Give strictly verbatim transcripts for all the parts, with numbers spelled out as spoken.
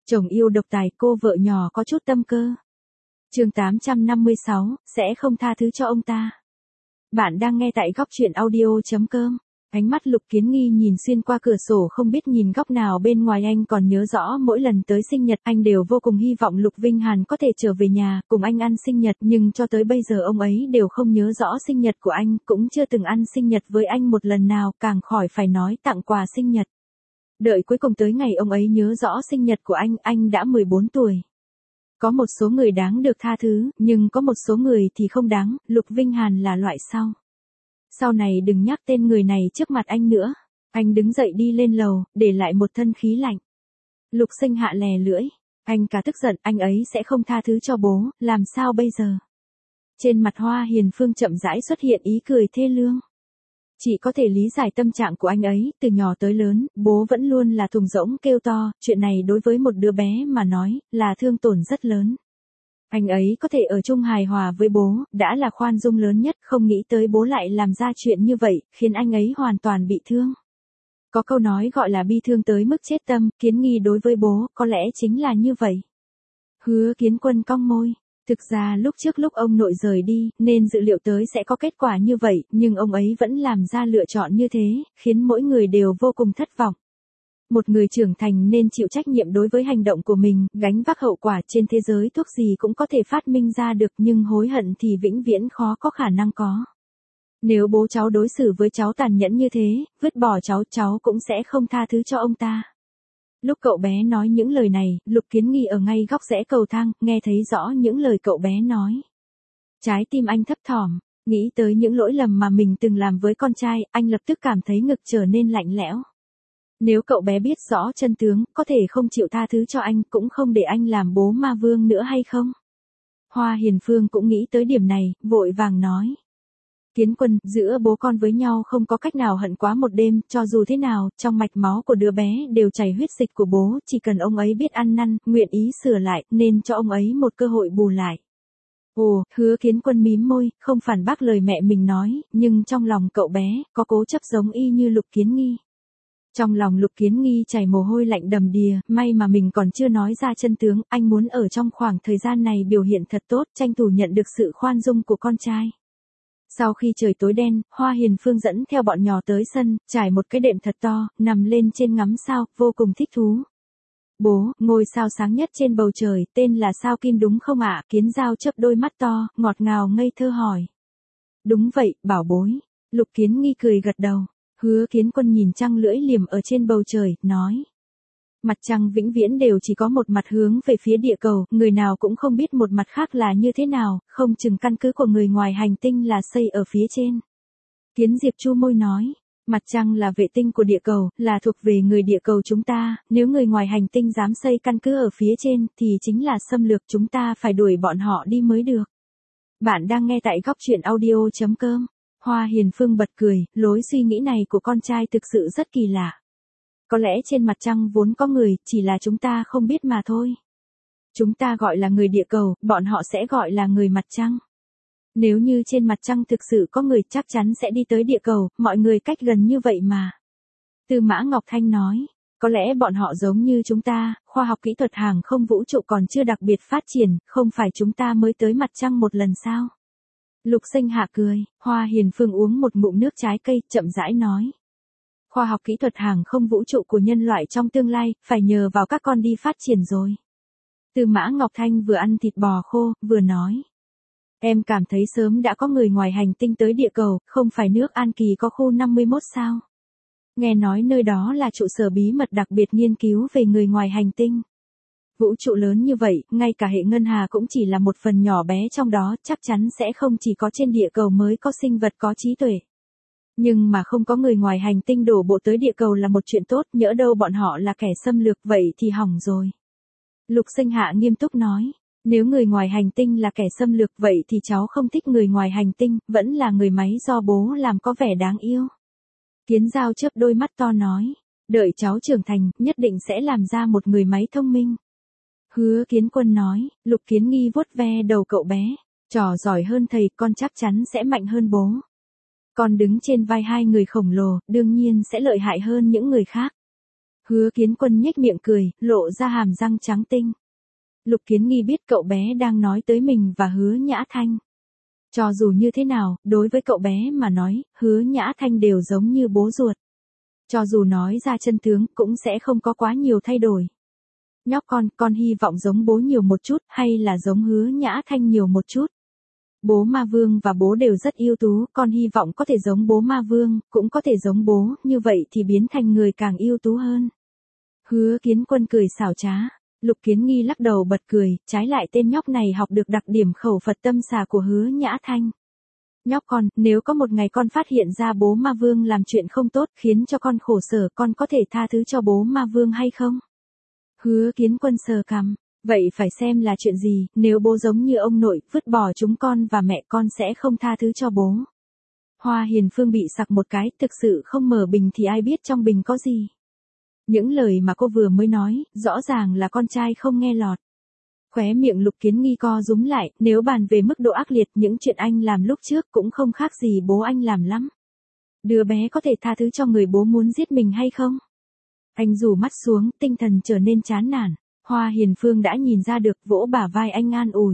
Chồng yêu độc tài, cô vợ nhỏ có chút tâm cơ. Chương tám trăm năm mươi sáu, sẽ không tha thứ cho ông ta. Bạn đang nghe tại góc truyện audio chấm com. Ánh mắt Lục Kiến Nghi nhìn xuyên qua cửa sổ không biết nhìn góc nào bên ngoài. Anh còn nhớ rõ mỗi lần tới sinh nhật anh đều vô cùng hy vọng Lục Vinh Hàn có thể trở về nhà cùng anh ăn sinh nhật, nhưng cho tới bây giờ ông ấy đều không nhớ rõ sinh nhật của anh, cũng chưa từng ăn sinh nhật với anh một lần nào, càng khỏi phải nói tặng quà sinh nhật. Đợi cuối cùng tới ngày ông ấy nhớ rõ sinh nhật của anh, anh đã mười bốn tuổi. Có một số người đáng được tha thứ, nhưng có một số người thì không đáng, Lục Vinh Hàn là loại sau. Sau này đừng nhắc tên người này trước mặt anh nữa. Anh đứng dậy đi lên lầu, để lại một thân khí lạnh. Lục Sinh hạ lè lưỡi. Anh cả tức giận, anh ấy sẽ không tha thứ cho bố, làm sao bây giờ? Trên mặt Hoa Hiền Phương chậm rãi xuất hiện ý cười thê lương. Chị có thể lý giải tâm trạng của anh ấy, từ nhỏ tới lớn, bố vẫn luôn là thùng rỗng kêu to, chuyện này đối với một đứa bé mà nói, là thương tổn rất lớn. Anh ấy có thể ở chung hài hòa với bố, đã là khoan dung lớn nhất, không nghĩ tới bố lại làm ra chuyện như vậy, khiến anh ấy hoàn toàn bị thương. Có câu nói gọi là bi thương tới mức chết tâm, Kiến Nghi đối với bố, có lẽ chính là như vậy. Hứa Kiến Quân cong môi. Thực ra lúc trước lúc ông nội rời đi, nên dự liệu tới sẽ có kết quả như vậy, nhưng ông ấy vẫn làm ra lựa chọn như thế, khiến mỗi người đều vô cùng thất vọng. Một người trưởng thành nên chịu trách nhiệm đối với hành động của mình, gánh vác hậu quả. Trên thế giới thuốc gì cũng có thể phát minh ra được, nhưng hối hận thì vĩnh viễn khó có khả năng có. Nếu bố cháu đối xử với cháu tàn nhẫn như thế, vứt bỏ cháu, cháu cũng sẽ không tha thứ cho ông ta. Lúc cậu bé nói những lời này, Lục Kiến Nghi ở ngay góc rẽ cầu thang, nghe thấy rõ những lời cậu bé nói. Trái tim anh thấp thỏm, nghĩ tới những lỗi lầm mà mình từng làm với con trai, anh lập tức cảm thấy ngực trở nên lạnh lẽo. Nếu cậu bé biết rõ chân tướng, có thể không chịu tha thứ cho anh, cũng không để anh làm bố ma vương nữa hay không? Hoa Hiền Phương cũng nghĩ tới điểm này, vội vàng nói. Kiến Quân, giữa bố con với nhau không có cách nào hận quá một đêm, cho dù thế nào, trong mạch máu của đứa bé đều chảy huyết dịch của bố, chỉ cần ông ấy biết ăn năn, nguyện ý sửa lại, nên cho ông ấy một cơ hội bù lại. Ồ, Hứa Kiến Quân mím môi, không phản bác lời mẹ mình nói, nhưng trong lòng cậu bé, có cố chấp giống y như Lục Kiến Nghi. Trong lòng Lục Kiến Nghi chảy mồ hôi lạnh đầm đìa, may mà mình còn chưa nói ra chân tướng, anh muốn ở trong khoảng thời gian này biểu hiện thật tốt, tranh thủ nhận được sự khoan dung của con trai. Sau khi trời tối đen, Hoa Hiền Phương dẫn theo bọn nhỏ tới sân, trải một cái đệm thật to, nằm lên trên ngắm sao, vô cùng thích thú. Bố, ngôi sao sáng nhất trên bầu trời, tên là sao Kim đúng không ạ? Kiến Giao chớp đôi mắt to, ngọt ngào ngây thơ hỏi. Đúng vậy, bảo bối. Lục Kiến Nghi cười gật đầu. Hứa Kiến Quân nhìn trăng lưỡi liềm ở trên bầu trời, nói. Mặt trăng vĩnh viễn đều chỉ có một mặt hướng về phía địa cầu, người nào cũng không biết một mặt khác là như thế nào, không chừng căn cứ của người ngoài hành tinh là xây ở phía trên. Kiến Diệp chu môi nói, mặt trăng là vệ tinh của địa cầu, là thuộc về người địa cầu chúng ta, nếu người ngoài hành tinh dám xây căn cứ ở phía trên, thì chính là xâm lược, chúng ta phải đuổi bọn họ đi mới được. Bạn đang nghe tại góc truyện audio chấm com. Hoa Hiền Phương bật cười, lối suy nghĩ này của con trai thực sự rất kỳ lạ. Có lẽ trên mặt trăng vốn có người, chỉ là chúng ta không biết mà thôi. Chúng ta gọi là người địa cầu, bọn họ sẽ gọi là người mặt trăng. Nếu như trên mặt trăng thực sự có người, chắc chắn sẽ đi tới địa cầu, mọi người cách gần như vậy mà. Tư Mã Ngọc Thanh nói, có lẽ bọn họ giống như chúng ta, khoa học kỹ thuật hàng không vũ trụ còn chưa đặc biệt phát triển, không phải chúng ta mới tới mặt trăng một lần sao? Lục Sinh hạ cười, Hoa Hiền Phương uống một ngụm nước trái cây, chậm rãi nói. Khoa học kỹ thuật hàng không vũ trụ của nhân loại trong tương lai, phải nhờ vào các con đi phát triển rồi. Tư Mã Ngọc Thanh vừa ăn thịt bò khô, vừa nói. Em cảm thấy sớm đã có người ngoài hành tinh tới địa cầu, không phải nước An Kỳ có khu năm mươi mốt sao? Nghe nói nơi đó là trụ sở bí mật đặc biệt nghiên cứu về người ngoài hành tinh. Vũ trụ lớn như vậy, ngay cả hệ ngân hà cũng chỉ là một phần nhỏ bé trong đó, chắc chắn sẽ không chỉ có trên địa cầu mới có sinh vật có trí tuệ. Nhưng mà không có người ngoài hành tinh đổ bộ tới địa cầu là một chuyện tốt, nhỡ đâu bọn họ là kẻ xâm lược, vậy thì hỏng rồi. Lục Sinh Hạ nghiêm túc nói, nếu người ngoài hành tinh là kẻ xâm lược vậy thì cháu không thích người ngoài hành tinh, vẫn là người máy do bố làm có vẻ đáng yêu. Kiến Giao chớp đôi mắt to nói, đợi cháu trưởng thành, nhất định sẽ làm ra một người máy thông minh. Hứa Kiến Quân nói, Lục Kiến Nghi vuốt ve đầu cậu bé, trò giỏi hơn thầy, con chắc chắn sẽ mạnh hơn bố. Con đứng trên vai hai người khổng lồ, đương nhiên sẽ lợi hại hơn những người khác. Hứa Kiến Quân nhếch miệng cười, lộ ra hàm răng trắng tinh. Lục Kiến Nghi biết cậu bé đang nói tới mình và Hứa Nhã Thanh. Cho dù như thế nào, đối với cậu bé mà nói, Hứa Nhã Thanh đều giống như bố ruột. Cho dù nói ra chân tướng, cũng sẽ không có quá nhiều thay đổi. Nhóc con, con hy vọng giống bố nhiều một chút, hay là giống Hứa Nhã Thanh nhiều một chút. Bố Ma Vương và bố đều rất ưu tú, con hy vọng có thể giống bố Ma Vương, cũng có thể giống bố, như vậy thì biến thành người càng ưu tú hơn. Hứa Kiến Quân cười xảo trá. Lục Kiến Nghi lắc đầu bật cười, trái lại tên nhóc này học được đặc điểm khẩu Phật tâm xà của Hứa Nhã Thanh. Nhóc con, nếu có một ngày con phát hiện ra bố Ma Vương làm chuyện không tốt khiến cho con khổ sở, con có thể tha thứ cho bố Ma Vương hay không? Hứa Kiến Quân sờ cằm, vậy phải xem là chuyện gì, nếu bố giống như ông nội, vứt bỏ chúng con và mẹ con sẽ không tha thứ cho bố. Hoa Hiền Phương bị sặc một cái, thực sự không mở bình thì ai biết trong bình có gì. Những lời mà cô vừa mới nói, rõ ràng là con trai không nghe lọt. Khóe miệng Lục Kiến Nghi co rúm lại, nếu bàn về mức độ ác liệt, những chuyện anh làm lúc trước cũng không khác gì bố anh làm lắm. Đứa bé có thể tha thứ cho người bố muốn giết mình hay không? Anh rủ mắt xuống, tinh thần trở nên chán nản. Hoa Hiền Phương đã nhìn ra được, vỗ bả vai anh an ủi.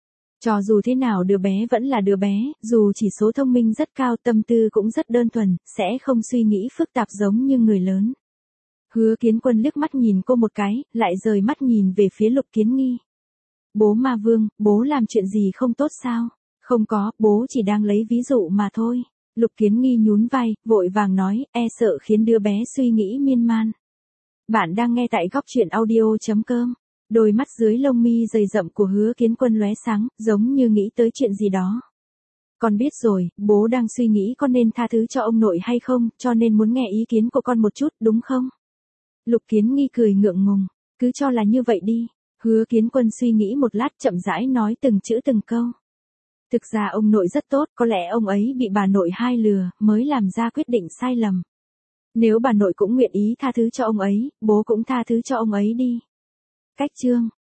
Cho dù thế nào đứa bé vẫn là đứa bé, dù chỉ số thông minh rất cao, tâm tư cũng rất đơn thuần, sẽ không suy nghĩ phức tạp giống như người lớn. Hứa Kiến Quân liếc mắt nhìn cô một cái, lại rời mắt nhìn về phía Lục Kiến Nghi. Bố Ma Vương, bố làm chuyện gì không tốt sao? Không có, bố chỉ đang lấy ví dụ mà thôi. Lục Kiến Nghi nhún vai, vội vàng nói, e sợ khiến đứa bé suy nghĩ miên man. Bạn đang nghe tại góc truyện audio chấm com. Đôi mắt dưới lông mi dày rậm của Hứa Kiến Quân lóe sáng, giống như nghĩ tới chuyện gì đó. Con biết rồi, bố đang suy nghĩ con nên tha thứ cho ông nội hay không, cho nên muốn nghe ý kiến của con một chút, đúng không? Lục Kiến Nghi cười ngượng ngùng, cứ cho là như vậy đi. Hứa Kiến Quân suy nghĩ một lát, chậm rãi nói từng chữ từng câu. Thực ra ông nội rất tốt, có lẽ ông ấy bị bà nội hai lừa, mới làm ra quyết định sai lầm. Nếu bà nội cũng nguyện ý tha thứ cho ông ấy, bố cũng tha thứ cho ông ấy đi. Cách chương